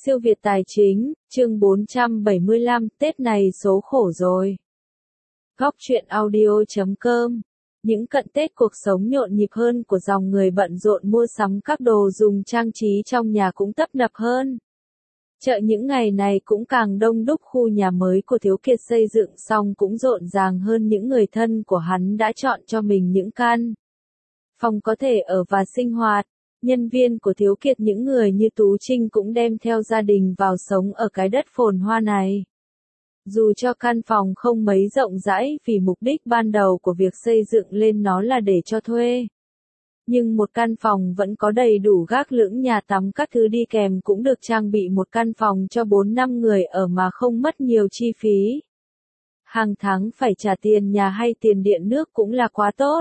Siêu Việt Tài Chính, chương 475, Tết này số khổ rồi. Góc truyện audio.com. Những cận Tết cuộc sống nhộn nhịp hơn của dòng người bận rộn mua sắm các đồ dùng trang trí trong nhà cũng tấp nập hơn. Chợ những ngày này cũng càng đông đúc, khu nhà mới của Thiếu Kiệt xây dựng xong cũng rộn ràng hơn, những người thân của hắn đã chọn cho mình những căn phòng có thể ở và sinh hoạt. Nhân viên của Thiếu Kiệt, những người như Tú Trinh, cũng đem theo gia đình vào sống ở cái đất phồn hoa này. Dù cho căn phòng không mấy rộng rãi vì mục đích ban đầu của việc xây dựng lên nó là để cho thuê, nhưng một căn phòng vẫn có đầy đủ gác lửng, nhà tắm các thứ đi kèm, cũng được trang bị một căn phòng cho 4-5 người ở mà không mất nhiều chi phí. Hàng tháng phải trả tiền nhà hay tiền điện nước cũng là quá tốt.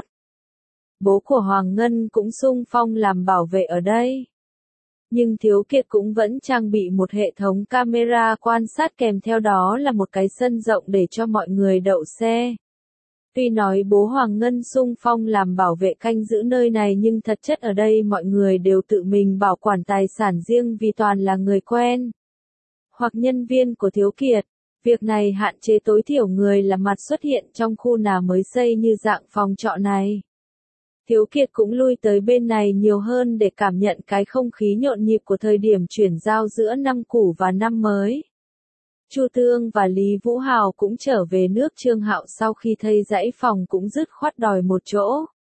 Bố của Hoàng Ngân cũng xung phong làm bảo vệ ở đây. Nhưng Thiếu Kiệt cũng vẫn trang bị một hệ thống camera quan sát, kèm theo đó là một cái sân rộng để cho mọi người đậu xe. Tuy nói bố Hoàng Ngân xung phong làm bảo vệ canh giữ nơi này, nhưng thật chất ở đây mọi người đều tự mình bảo quản tài sản riêng vì toàn là người quen hoặc nhân viên của Thiếu Kiệt. Việc này hạn chế tối thiểu người làm mặt xuất hiện trong khu nào mới xây như dạng phòng trọ này. Thiếu Kiệt cũng lui tới bên này nhiều hơn để cảm nhận cái không khí nhộn nhịp của thời điểm chuyển giao giữa năm cũ và năm mới. Chu Thương và Lý Vũ Hào cũng trở về nước, Trương Hạo sau khi thấy dãy phòng cũng dứt khoát đòi một chỗ.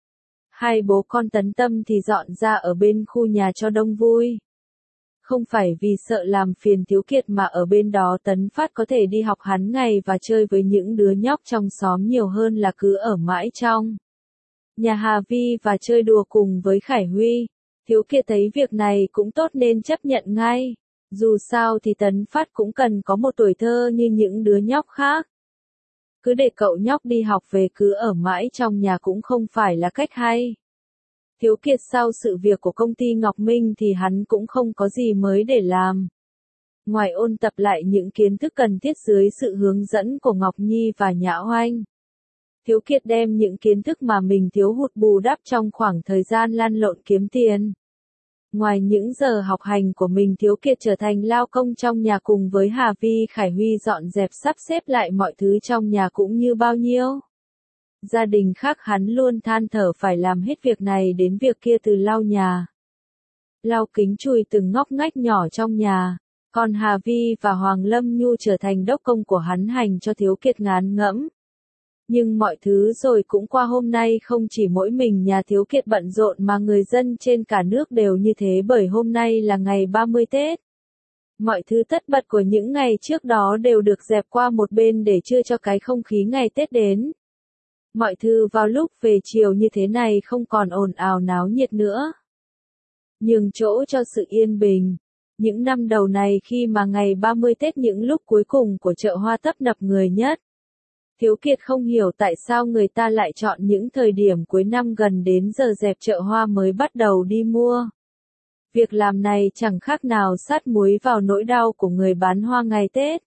Hai bố con Tấn Tâm thì dọn ra ở bên khu nhà cho đông vui. Không phải vì sợ làm phiền Thiếu Kiệt mà ở bên đó Tấn Phát có thể đi học hắn ngày và chơi với những đứa nhóc trong xóm nhiều hơn là cứ ở mãi trong nhà Hà Vi và chơi đùa cùng với Khải Huy. Thiếu Kiệt thấy việc này cũng tốt nên chấp nhận ngay. Dù sao thì Tấn Phát cũng cần có một tuổi thơ như những đứa nhóc khác. Cứ để cậu nhóc đi học về cứ ở mãi trong nhà cũng không phải là cách hay. Thiếu Kiệt sau sự việc của công ty Ngọc Minh thì hắn cũng không có gì mới để làm. Ngoài ôn tập lại những kiến thức cần thiết dưới sự hướng dẫn của Ngọc Nhi và Nhã Oanh, Thiếu Kiệt đem những kiến thức mà mình thiếu hụt bù đắp trong khoảng thời gian lăn lộn kiếm tiền. Ngoài những giờ học hành của mình, Thiếu Kiệt trở thành lao công trong nhà cùng với Hà Vi, Khải Huy dọn dẹp sắp xếp lại mọi thứ trong nhà cũng như bao nhiêu gia đình khác, hắn luôn than thở phải làm hết việc này đến việc kia, từ lau nhà, lau kính, chùi từng ngóc ngách nhỏ trong nhà. Còn Hà Vi và Hoàng Lâm Nhu trở thành đốc công của hắn, hành cho Thiếu Kiệt ngán ngẫm. Nhưng mọi thứ rồi cũng qua, hôm nay không chỉ mỗi mình nhà Thiếu Kiệt bận rộn mà người dân trên cả nước đều như thế, bởi hôm nay là ngày 30 Tết. Mọi thứ tất bật của những ngày trước đó đều được dẹp qua một bên để chưa cho cái không khí ngày Tết đến. Mọi thứ vào lúc về chiều như thế này không còn ồn ào náo nhiệt nữa, nhường chỗ cho sự yên bình. Những năm đầu này khi mà ngày 30 Tết những lúc cuối cùng của chợ hoa tấp nập người nhất, Thiếu Kiệt không hiểu tại sao người ta lại chọn những thời điểm cuối năm gần đến giờ dẹp chợ hoa mới bắt đầu đi mua. Việc làm này chẳng khác nào sát muối vào nỗi đau của người bán hoa ngày Tết.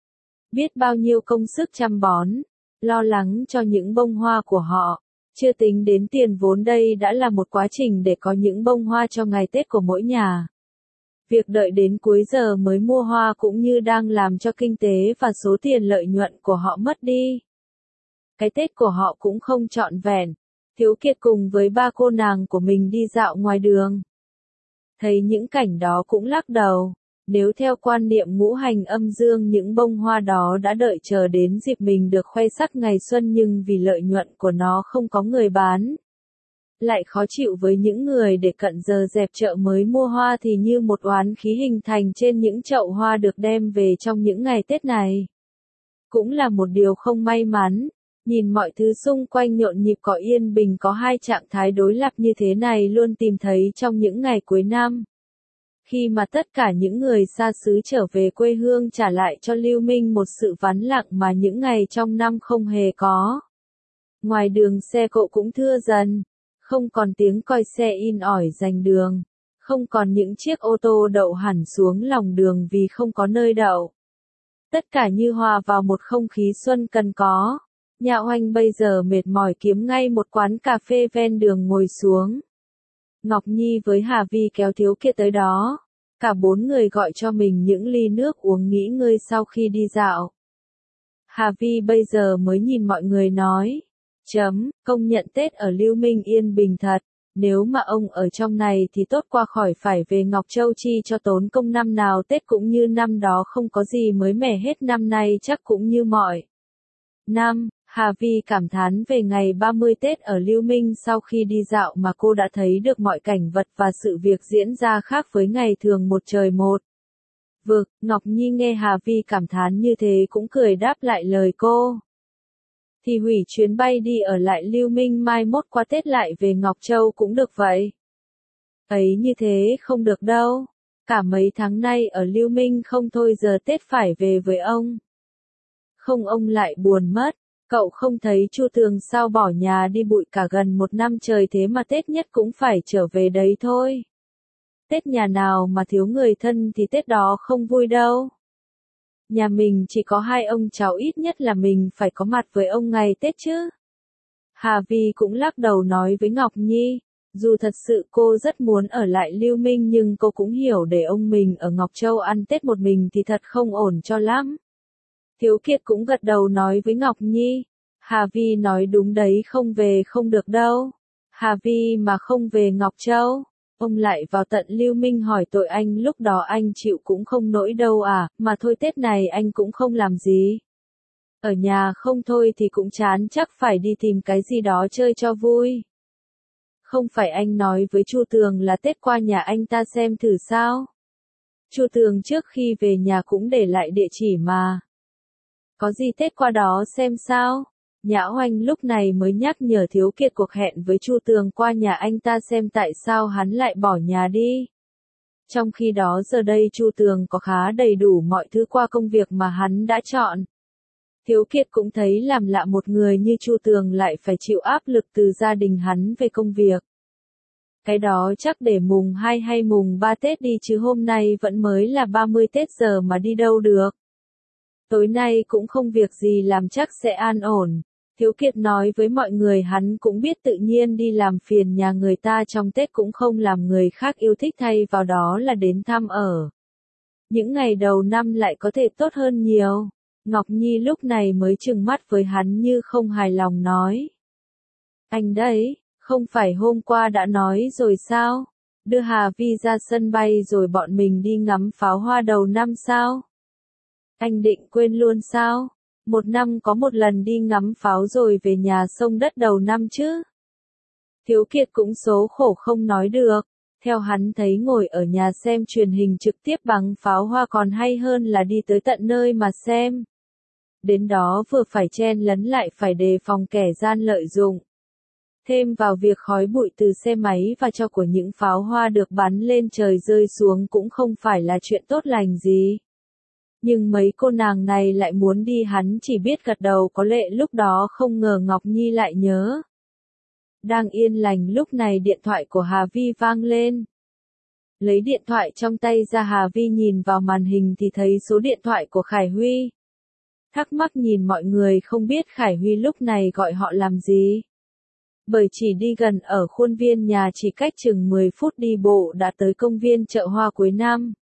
Biết bao nhiêu công sức chăm bón, lo lắng cho những bông hoa của họ, chưa tính đến tiền vốn, đây đã là một quá trình để có những bông hoa cho ngày Tết của mỗi nhà. Việc đợi đến cuối giờ mới mua hoa cũng như đang làm cho kinh tế và số tiền lợi nhuận của họ mất đi. Cái Tết của họ cũng không trọn vẹn. Thiếu Kiệt cùng với ba cô nàng của mình đi dạo ngoài đường, thấy những cảnh đó cũng lắc đầu. Nếu theo quan niệm ngũ hành âm dương, những bông hoa đó đã đợi chờ đến dịp mình được khoe sắc ngày xuân, nhưng vì lợi nhuận của nó không có người bán, lại khó chịu với những người để cận giờ dẹp chợ mới mua hoa, thì như một oán khí hình thành trên những chậu hoa được đem về trong những ngày Tết này. Cũng là một điều không may mắn. Nhìn mọi thứ xung quanh nhộn nhịp có yên bình, có hai trạng thái đối lập như thế này luôn tìm thấy trong những ngày cuối năm. Khi mà tất cả những người xa xứ trở về quê hương, trả lại cho Lưu Minh một sự vắng lặng mà những ngày trong năm không hề có. Ngoài đường xe cộ cũng thưa dần, không còn tiếng còi xe in ỏi giành đường, không còn những chiếc ô tô đậu hẳn xuống lòng đường vì không có nơi đậu. Tất cả như hòa vào một không khí xuân cần có. Nhà Oanh bây giờ mệt mỏi kiếm ngay một quán cà phê ven đường ngồi xuống. Ngọc Nhi với Hà Vi kéo Thiếu Kiệt tới đó. Cả 4 người gọi cho mình những ly nước uống nghỉ ngơi sau khi đi dạo. Hà Vi bây giờ mới nhìn mọi người nói. Công nhận Tết ở Lưu Minh yên bình thật. Nếu mà ông ở trong này thì tốt qua khỏi phải về Ngọc Châu chi cho tốn công, năm nào Tết cũng như năm đó, không có gì mới mẻ hết, năm nay chắc cũng như mọi năm. Hà Vi cảm thán về ngày 30 Tết ở Lưu Minh, sau khi đi dạo mà cô đã thấy được mọi cảnh vật và sự việc diễn ra khác với ngày thường một trời một vực. Ngọc Nhi nghe Hà Vi cảm thán như thế cũng cười đáp lại lời cô. Thì hủy chuyến bay đi ở lại Lưu Minh, mai mốt qua Tết lại về Ngọc Châu cũng được vậy. Ấy như thế không được đâu. Cả mấy tháng nay ở Lưu Minh không thôi, giờ Tết phải về với ông. Không ông lại buồn mất. Cậu không thấy Chu Tường sao bỏ nhà đi bụi cả gần 1 năm trời, thế mà Tết nhất cũng phải trở về đấy thôi. Tết nhà nào mà thiếu người thân thì Tết đó không vui đâu. Nhà mình chỉ có 2 ông cháu, ít nhất là mình phải có mặt với ông ngày Tết chứ. Hà Vi cũng lắc đầu nói với Ngọc Nhi, dù thật sự cô rất muốn ở lại Lưu Minh nhưng cô cũng hiểu để ông mình ở Ngọc Châu ăn Tết một mình thì thật không ổn cho lắm. Thiếu Kiệt cũng gật đầu nói với Ngọc Nhi, Hà Vi nói đúng đấy, không về không được đâu. Hà Vi mà không về Ngọc Châu, ông lại vào tận Lưu Minh hỏi tội anh, lúc đó anh chịu cũng không nổi đâu à, mà thôi Tết này anh cũng không làm gì. Ở nhà không thôi thì cũng chán, chắc phải đi tìm cái gì đó chơi cho vui. Không phải anh nói với Chu Tường là Tết qua nhà anh ta xem thử sao? Chu Tường trước khi về nhà cũng để lại địa chỉ mà. Có gì Tết qua đó xem sao? Nhã Oanh lúc này mới nhắc nhở Thiếu Kiệt cuộc hẹn với Chu Tường qua nhà anh ta xem tại sao hắn lại bỏ nhà đi. Trong khi đó giờ đây Chu Tường có khá đầy đủ mọi thứ qua công việc mà hắn đã chọn. Thiếu Kiệt cũng thấy làm lạ một người như Chu Tường lại phải chịu áp lực từ gia đình hắn về công việc. Cái đó chắc để mùng 2 hay mùng 3 Tết đi chứ hôm nay vẫn mới là 30 Tết giờ mà đi đâu được. Tối nay cũng không việc gì làm, chắc sẽ an ổn. Thiếu Kiệt nói với mọi người hắn cũng biết tự nhiên đi làm phiền nhà người ta trong Tết cũng không làm người khác yêu thích, thay vào đó là đến thăm ở. Những ngày đầu năm lại có thể tốt hơn nhiều. Ngọc Nhi lúc này mới trừng mắt với hắn như không hài lòng nói. Anh đấy, không phải hôm qua đã nói rồi sao? Đưa Hà Vi ra sân bay rồi bọn mình đi ngắm pháo hoa đầu năm sao? Anh định quên luôn sao? 1 năm có 1 lần đi ngắm pháo rồi về nhà sông đất đầu năm chứ. Thiếu Kiệt cũng số khổ không nói được. Theo hắn thấy ngồi ở nhà xem truyền hình trực tiếp bằng pháo hoa còn hay hơn là đi tới tận nơi mà xem. Đến đó vừa phải chen lấn lại phải đề phòng kẻ gian lợi dụng. Thêm vào việc khói bụi từ xe máy và tro của những pháo hoa được bắn lên trời rơi xuống cũng không phải là chuyện tốt lành gì. Nhưng mấy cô nàng này lại muốn đi, hắn chỉ biết gật đầu có lệ. Lúc đó không ngờ Ngọc Nhi lại nhớ. Đang yên lành lúc này điện thoại của Hà Vi vang lên. Lấy điện thoại trong tay ra, Hà Vi nhìn vào màn hình thì thấy số điện thoại của Khải Huy. Thắc mắc nhìn mọi người không biết Khải Huy lúc này gọi họ làm gì. Bởi chỉ đi gần ở khuôn viên nhà, chỉ cách chừng 10 phút đi bộ đã tới công viên chợ hoa cuối năm.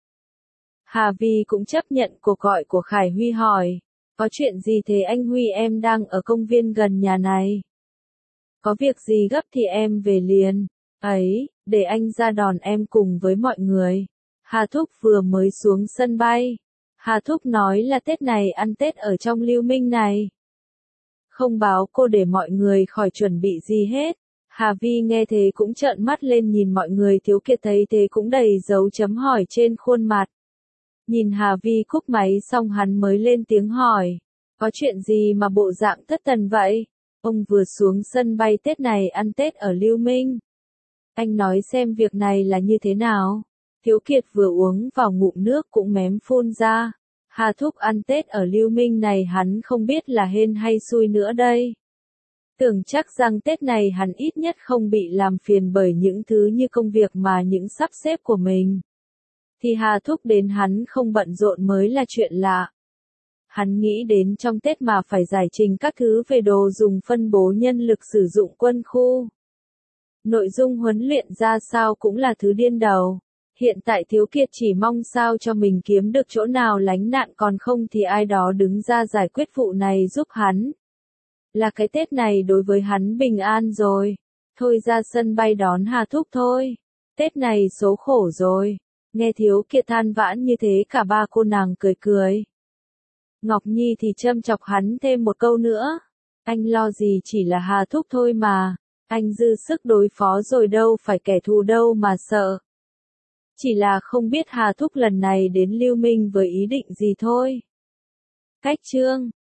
Hà Vi cũng chấp nhận cuộc gọi của Khải Huy hỏi, có chuyện gì thế anh Huy? Em đang ở công viên gần nhà này. Có việc gì gấp thì em về liền. Ấy, để anh ra đón em cùng với mọi người. Hà Thúc vừa mới xuống sân bay. Hà Thúc nói là Tết này ăn Tết ở trong Lưu Minh này. Không báo cô để mọi người khỏi chuẩn bị gì hết. Hà Vi nghe thế cũng trợn mắt lên nhìn mọi người. Thiếu Kiệt thấy thế cũng đầy dấu chấm hỏi trên khuôn mặt. Nhìn Hà Vi cúp máy xong hắn mới lên tiếng hỏi. Có chuyện gì mà bộ dạng thất thần vậy? Ông vừa xuống sân bay, Tết này ăn Tết ở Lưu Minh. Anh nói xem việc này là như thế nào? Thiếu Kiệt vừa uống vào ngụm nước cũng mém phun ra. Hà Thúc ăn Tết ở Lưu Minh này hắn không biết là hên hay xui nữa đây. Tưởng chắc rằng Tết này hắn ít nhất không bị làm phiền bởi những thứ như công việc mà những sắp xếp của mình. Thì Hà Thúc đến hắn không bận rộn mới là chuyện lạ. Hắn nghĩ đến trong Tết mà phải giải trình các thứ về đồ dùng, phân bố nhân lực, sử dụng quân khu. Nội dung huấn luyện ra sao cũng là thứ điên đầu. Hiện tại Thiếu Kiệt chỉ mong sao cho mình kiếm được chỗ nào lánh nạn, còn không thì ai đó đứng ra giải quyết vụ này giúp hắn. Là cái Tết này đối với hắn bình an rồi. Thôi ra sân bay đón Hà Thúc thôi. Tết này số khổ rồi. Nghe Thiếu Kiệt than vãn như thế, cả ba cô nàng cười cười. Ngọc Nhi thì châm chọc hắn thêm một câu nữa. Anh lo gì, chỉ là Hà Thúc thôi mà. Anh dư sức đối phó rồi, đâu phải kẻ thù đâu mà sợ. Chỉ là không biết Hà Thúc lần này đến Lưu Minh với ý định gì thôi. Cách chương